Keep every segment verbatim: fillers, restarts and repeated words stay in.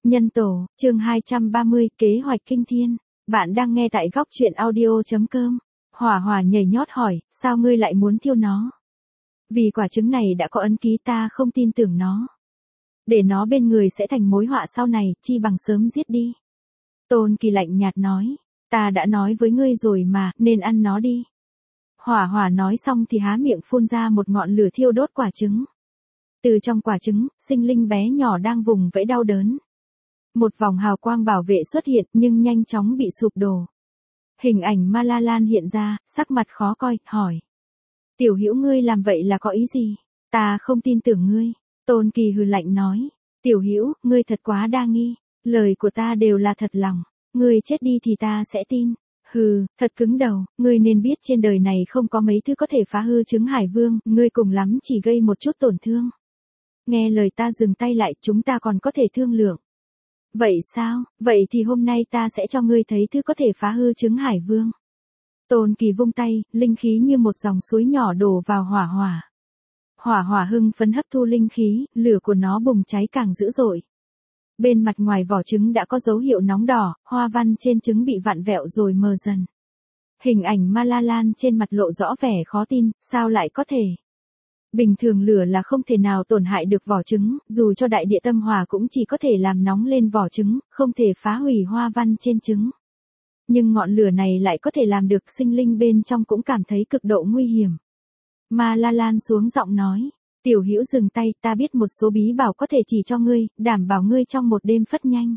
Nhân tổ, chương hai trăm ba mươi, kế hoạch kinh thiên. Bạn đang nghe tại góc truyện audio.com. Hỏa Hỏa nhảy nhót hỏi, sao ngươi lại muốn thiêu nó? Vì quả trứng này đã có ấn ký, ta không tin tưởng nó. Để nó bên người sẽ thành mối họa sau này, chi bằng sớm giết đi. Tôn Kỳ lạnh nhạt nói, ta đã nói với ngươi rồi mà, nên ăn nó đi. Hỏa Hỏa nói xong thì há miệng phun ra một ngọn lửa thiêu đốt quả trứng. Từ trong quả trứng, sinh linh bé nhỏ đang vùng vẫy đau đớn. Một vòng hào quang bảo vệ xuất hiện nhưng nhanh chóng bị sụp đổ. Hình ảnh Ma La Lan hiện ra, sắc mặt khó coi, hỏi. Tiểu Hữu ngươi làm vậy là có ý gì? Ta không tin tưởng ngươi. Tôn Kỳ hừ lạnh nói. Tiểu Hữu, ngươi thật quá đa nghi. Lời của ta đều là thật lòng. Ngươi chết đi thì ta sẽ tin. Hừ, thật cứng đầu, ngươi nên biết trên đời này không có mấy thứ có thể phá hư trứng Hải Vương, ngươi cùng lắm chỉ gây một chút tổn thương. Nghe lời ta dừng tay lại, chúng ta còn có thể thương lượng. Vậy sao, vậy thì hôm nay ta sẽ cho ngươi thấy thứ có thể phá hư trứng Hải Vương. Tôn Kỳ vung tay, linh khí như một dòng suối nhỏ đổ vào Hỏa Hỏa. Hỏa Hỏa hưng phấn hấp thu linh khí, lửa của nó bùng cháy càng dữ dội. Bên mặt ngoài vỏ trứng đã có dấu hiệu nóng đỏ, hoa văn trên trứng bị vặn vẹo rồi mờ dần. Hình ảnh Ma La Lan trên mặt lộ rõ vẻ khó tin, sao lại có thể? Bình thường lửa là không thể nào tổn hại được vỏ trứng, dù cho đại địa tâm hỏa cũng chỉ có thể làm nóng lên vỏ trứng, không thể phá hủy hoa văn trên trứng. Nhưng ngọn lửa này lại có thể làm được, sinh linh bên trong cũng cảm thấy cực độ nguy hiểm. Ma La Lan xuống giọng nói, Tiểu Hữu dừng tay, ta biết một số bí bảo có thể chỉ cho ngươi, đảm bảo ngươi trong một đêm phất nhanh.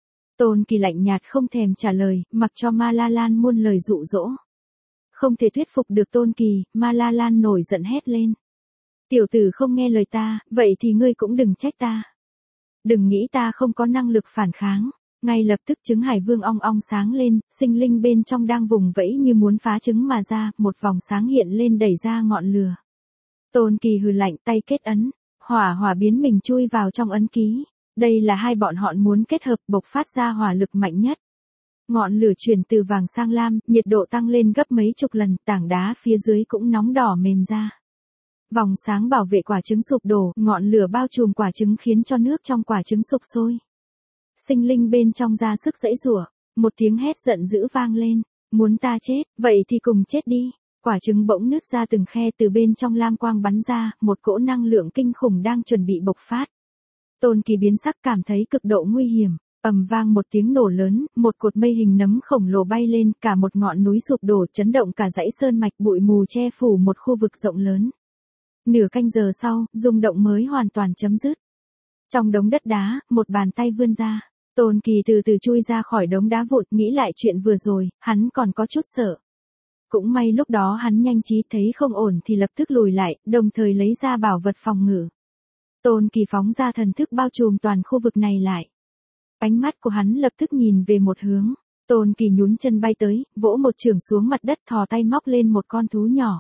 Tôn Kỳ lạnh nhạt không thèm trả lời, mặc cho Ma La Lan muôn lời dụ dỗ. Không thể thuyết phục được Tôn Kỳ, Ma La Lan nổi giận hét lên. Tiểu tử không nghe lời ta, vậy thì ngươi cũng đừng trách ta. Đừng nghĩ ta không có năng lực phản kháng. Ngay lập tức trứng Hải Vương ong ong sáng lên, sinh linh bên trong đang vùng vẫy như muốn phá trứng mà ra, một vòng sáng hiện lên đẩy ra ngọn lửa. Tôn Kỳ hừ lạnh, tay kết ấn, Hỏa Hỏa biến mình chui vào trong ấn ký. Đây là hai bọn họ muốn kết hợp bộc phát ra hỏa lực mạnh nhất. Ngọn lửa chuyển từ vàng sang lam, nhiệt độ tăng lên gấp mấy chục lần, tảng đá phía dưới cũng nóng đỏ mềm ra. Vòng sáng bảo vệ quả trứng sụp đổ, ngọn lửa bao trùm quả trứng khiến cho nước trong quả trứng sục sôi. Sinh linh bên trong ra sức giãy giụa, một tiếng hét giận dữ vang lên, muốn ta chết, vậy thì cùng chết đi. Quả trứng bỗng nứt ra từng khe, từ bên trong lam quang bắn ra, một cỗ năng lượng kinh khủng đang chuẩn bị bộc phát. Tôn Kỳ biến sắc, cảm thấy cực độ nguy hiểm, ầm vang một tiếng nổ lớn, một cột mây hình nấm khổng lồ bay lên, cả một ngọn núi sụp đổ, chấn động cả dãy sơn mạch, bụi mù che phủ một khu vực rộng lớn. Nửa canh giờ sau, rung động mới hoàn toàn chấm dứt. Trong đống đất đá, một bàn tay vươn ra. Tôn Kỳ từ từ chui ra khỏi đống đá vụn, nghĩ lại chuyện vừa rồi, hắn còn có chút sợ. Cũng may lúc đó hắn nhanh trí thấy không ổn thì lập tức lùi lại, đồng thời lấy ra bảo vật phòng ngự. Tôn Kỳ phóng ra thần thức bao trùm toàn khu vực này lại. Ánh mắt của hắn lập tức nhìn về một hướng. Tôn Kỳ nhún chân bay tới, vỗ một chưởng xuống mặt đất, thò tay móc lên một con thú nhỏ.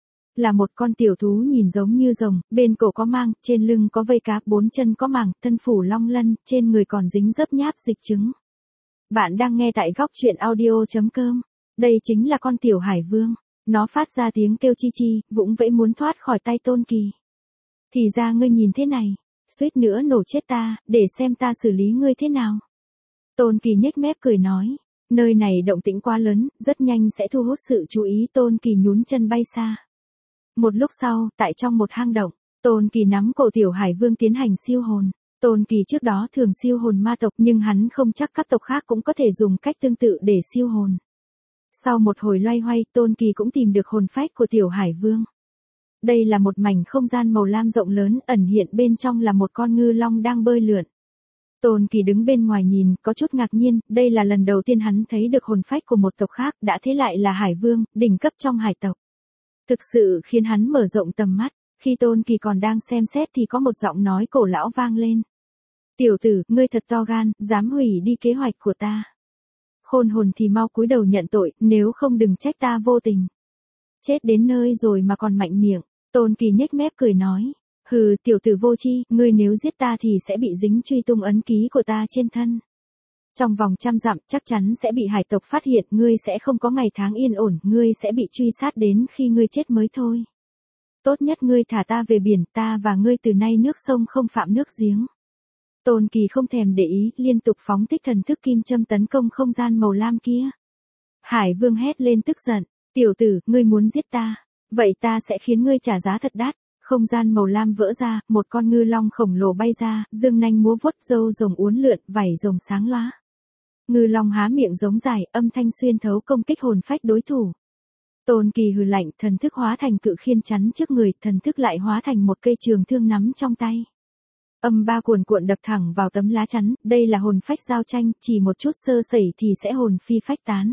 Là một con tiểu thú nhìn giống như rồng, bên cổ có mang, trên lưng có vây cá, bốn chân có màng, thân phủ long lân, trên người còn dính dấp nháp dịch trứng. Bạn đang nghe tại góc truyện audio.com. Đây chính là con tiểu Hải Vương. Nó phát ra tiếng kêu chi chi, vũng vẫy muốn thoát khỏi tay Tôn Kỳ. Thì ra ngươi nhìn thế này, suýt nữa nổ chết ta, để xem ta xử lý ngươi thế nào. Tôn Kỳ nhếch mép cười nói, nơi này động tĩnh quá lớn, rất nhanh sẽ thu hút sự chú ý. Tôn Kỳ nhún chân bay xa. Một lúc sau, tại trong một hang động, Tôn Kỳ nắm cổ tiểu Hải Vương tiến hành siêu hồn. Tôn Kỳ trước đó thường siêu hồn ma tộc, nhưng hắn không chắc các tộc khác cũng có thể dùng cách tương tự để siêu hồn. Sau một hồi loay hoay, Tôn Kỳ cũng tìm được hồn phách của tiểu Hải Vương. Đây là một mảnh không gian màu lam rộng lớn, ẩn hiện bên trong là một con ngư long đang bơi lượn. Tôn Kỳ đứng bên ngoài nhìn, có chút ngạc nhiên, đây là lần đầu tiên hắn thấy được hồn phách của một tộc khác, đã thế lại là Hải Vương, đỉnh cấp trong hải tộc. Thực sự khiến hắn mở rộng tầm mắt, khi Tôn Kỳ còn đang xem xét thì có một giọng nói cổ lão vang lên. Tiểu tử, ngươi thật to gan, dám hủy đi kế hoạch của ta. Khôn hồn thì mau cúi đầu nhận tội, nếu không đừng trách ta vô tình. Chết đến nơi rồi mà còn mạnh miệng. Tôn Kỳ nhếch mép cười nói, hừ, tiểu tử vô tri, ngươi nếu giết ta thì sẽ bị dính truy tung ấn ký của ta trên thân. Trong vòng trăm dặm chắc chắn sẽ bị hải tộc phát hiện, ngươi sẽ không có ngày tháng yên ổn, ngươi sẽ bị truy sát đến khi ngươi chết mới thôi. Tốt nhất ngươi thả ta về biển, ta và ngươi từ nay nước sông không phạm nước giếng. Tôn Kỳ không thèm để ý, liên tục phóng thích thần thức kim châm tấn công không gian màu lam kia. Hải Vương hét lên tức giận, tiểu tử, ngươi muốn giết ta, vậy ta sẽ khiến ngươi trả giá thật đắt. Không gian màu lam vỡ ra, một con ngư long khổng lồ bay ra, dương nanh múa vuốt, râu rồng uốn lượn, vảy rồng sáng loá. Ngư long há miệng giống dài, âm thanh xuyên thấu công kích hồn phách đối thủ. Tôn Kỳ hừ lạnh, thần thức hóa thành cự khiên chắn trước người, thần thức lại hóa thành một cây trường thương nắm trong tay. Âm ba cuồn cuộn đập thẳng vào tấm lá chắn, đây là hồn phách giao tranh, chỉ một chút sơ sẩy thì sẽ hồn phi phách tán.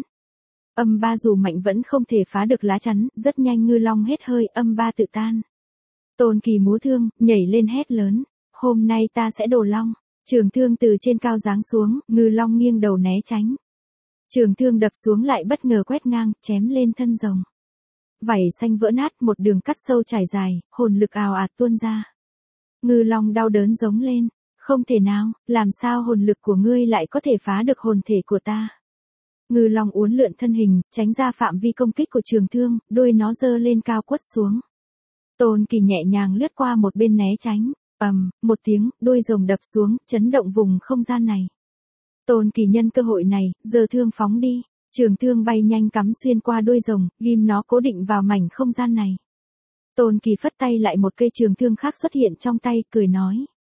Âm ba dù mạnh vẫn không thể phá được lá chắn, rất nhanh ngư long hết hơi, âm ba tự tan. Tôn Kỳ múa thương, nhảy lên hét lớn, hôm nay ta sẽ đổ long. Trường thương từ trên cao giáng xuống, ngư long nghiêng đầu né tránh. Trường thương đập xuống lại bất ngờ quét ngang, chém lên thân rồng. Vảy xanh vỡ nát, một đường cắt sâu trải dài, hồn lực ào ạt tuôn ra. Ngư long đau đớn giống lên, không thể nào, làm sao hồn lực của ngươi lại có thể phá được hồn thể của ta. Ngư long uốn lượn thân hình, tránh ra phạm vi công kích của trường thương, đuôi nó giơ lên cao quất xuống. Tôn Kỳ nhẹ nhàng lướt qua một bên né tránh, ầm, một tiếng, đuôi rồng đập xuống, chấn động vùng không gian này. Tôn Kỳ nhân cơ hội này, giơ thương phóng đi, trường thương bay nhanh cắm xuyên qua đuôi rồng, ghim nó cố định vào mảnh không gian này. Tôn Kỳ phất tay lại một cây trường thương khác xuất hiện trong tay, cười nói.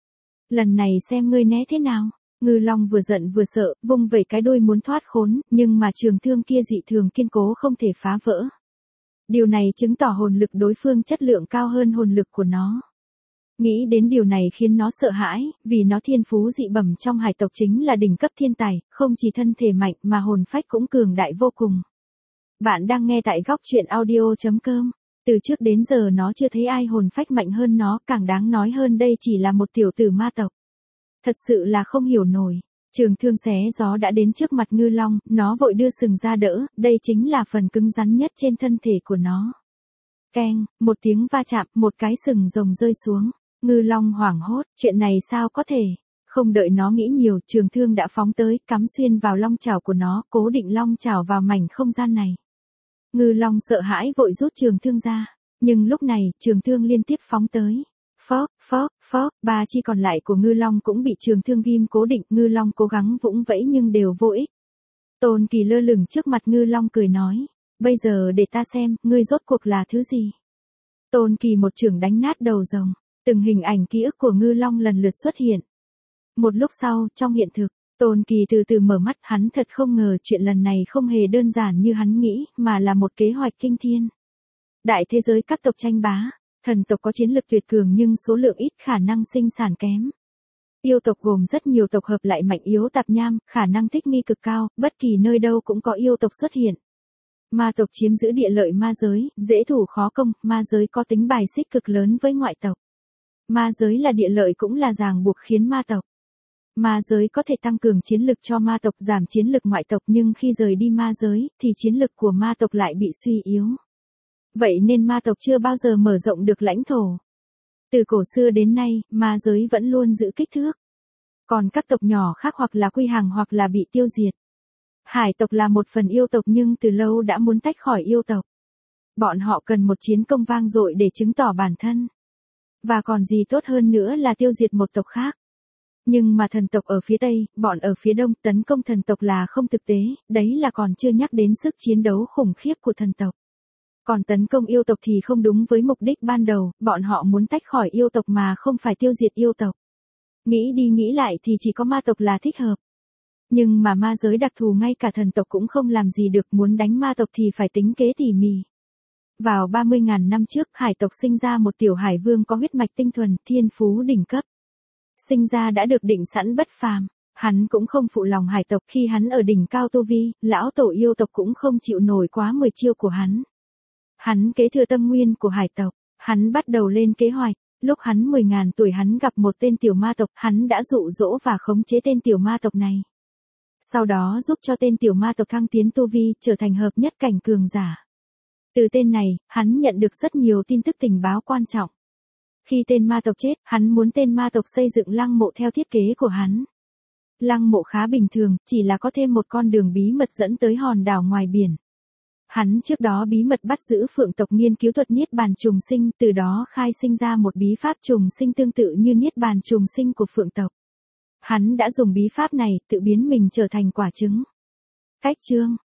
Lần này xem ngươi né thế nào. Ngư long vừa giận vừa sợ, vung vẩy cái đuôi muốn thoát khốn, nhưng mà trường thương kia dị thường kiên cố không thể phá vỡ. Điều này chứng tỏ hồn lực đối phương chất lượng cao hơn hồn lực của nó. Nghĩ đến điều này khiến nó sợ hãi, vì nó thiên phú dị bẩm trong hải tộc chính là đỉnh cấp thiên tài, không chỉ thân thể mạnh mà hồn phách cũng cường đại vô cùng. Bạn đang nghe tại góc truyện audio chấm com. Từ trước đến giờ nó chưa thấy ai hồn phách mạnh hơn nó, càng đáng nói hơn đây chỉ là một tiểu tử ma tộc. Thật sự là không hiểu nổi. Trường thương xé gió đã đến trước mặt ngư long, nó vội đưa sừng ra đỡ, đây chính là phần cứng rắn nhất trên thân thể của nó. Keng, một tiếng va chạm, một cái sừng rồng rơi xuống. Ngư long hoảng hốt, chuyện này sao có thể? Không đợi nó nghĩ nhiều, trường thương đã phóng tới, cắm xuyên vào long chảo của nó, cố định long chảo vào mảnh không gian này. Ngư long sợ hãi vội rút trường thương ra, nhưng lúc này, trường thương liên tiếp phóng tới. Phó, phó, phó, ba chi còn lại của ngư long cũng bị trường thương ghim cố định, ngư long cố gắng vũng vẫy nhưng đều vô ích. Tôn Kỳ lơ lửng trước mặt ngư long cười nói, bây giờ để ta xem, ngươi rốt cuộc là thứ gì. Tôn Kỳ một chưởng đánh nát đầu rồng, từng hình ảnh ký ức của ngư long lần lượt xuất hiện. Một lúc sau, trong hiện thực, Tôn Kỳ từ từ mở mắt, hắn thật không ngờ chuyện lần này không hề đơn giản như hắn nghĩ, mà là một kế hoạch kinh thiên. Đại thế giới các tộc tranh bá. Thần tộc có chiến lực tuyệt cường nhưng số lượng ít, khả năng sinh sản kém. Yêu tộc gồm rất nhiều tộc hợp lại mạnh yếu tạp nham, khả năng thích nghi cực cao, bất kỳ nơi đâu cũng có yêu tộc xuất hiện. Ma tộc chiếm giữ địa lợi ma giới, dễ thủ khó công, ma giới có tính bài xích cực lớn với ngoại tộc. Ma giới là địa lợi cũng là ràng buộc khiến ma tộc. Ma giới có thể tăng cường chiến lực cho ma tộc, giảm chiến lực ngoại tộc, nhưng khi rời đi ma giới, thì chiến lực của ma tộc lại bị suy yếu. Vậy nên ma tộc chưa bao giờ mở rộng được lãnh thổ. Từ cổ xưa đến nay, ma giới vẫn luôn giữ kích thước. Còn các tộc nhỏ khác hoặc là quy hàng hoặc là bị tiêu diệt. Hải tộc là một phần yêu tộc nhưng từ lâu đã muốn tách khỏi yêu tộc. Bọn họ cần một chiến công vang dội để chứng tỏ bản thân. Và còn gì tốt hơn nữa là tiêu diệt một tộc khác. Nhưng mà thần tộc ở phía Tây, bọn ở phía Đông tấn công thần tộc là không thực tế, đấy là còn chưa nhắc đến sức chiến đấu khủng khiếp của thần tộc. Còn tấn công yêu tộc thì không đúng với mục đích ban đầu, bọn họ muốn tách khỏi yêu tộc mà không phải tiêu diệt yêu tộc. Nghĩ đi nghĩ lại thì chỉ có ma tộc là thích hợp. Nhưng mà ma giới đặc thù ngay cả thần tộc cũng không làm gì được, muốn đánh ma tộc thì phải tính kế tỉ mỉ. Vào ba mươi nghìn năm trước, hải tộc sinh ra một tiểu hải vương có huyết mạch tinh thuần, thiên phú đỉnh cấp. Sinh ra đã được định sẵn bất phàm. Hắn cũng không phụ lòng hải tộc, khi hắn ở đỉnh cao tu vi, lão tổ yêu tộc cũng không chịu nổi quá mười chiêu của hắn. Hắn kế thừa tâm nguyên của hải tộc, hắn bắt đầu lên kế hoạch, lúc hắn mười nghìn tuổi hắn gặp một tên tiểu ma tộc, hắn đã dụ dỗ và khống chế tên tiểu ma tộc này. Sau đó giúp cho tên tiểu ma tộc thăng tiến tu vi, trở thành hợp nhất cảnh cường giả. Từ tên này, hắn nhận được rất nhiều tin tức tình báo quan trọng. Khi tên ma tộc chết, hắn muốn tên ma tộc xây dựng lăng mộ theo thiết kế của hắn. Lăng mộ khá bình thường, chỉ là có thêm một con đường bí mật dẫn tới hòn đảo ngoài biển. Hắn trước đó bí mật bắt giữ phượng tộc nghiên cứu thuật niết bàn trùng sinh, từ đó khai sinh ra một bí pháp trùng sinh tương tự như niết bàn trùng sinh của phượng tộc. Hắn đã dùng bí pháp này tự biến mình trở thành quả trứng. Cách chương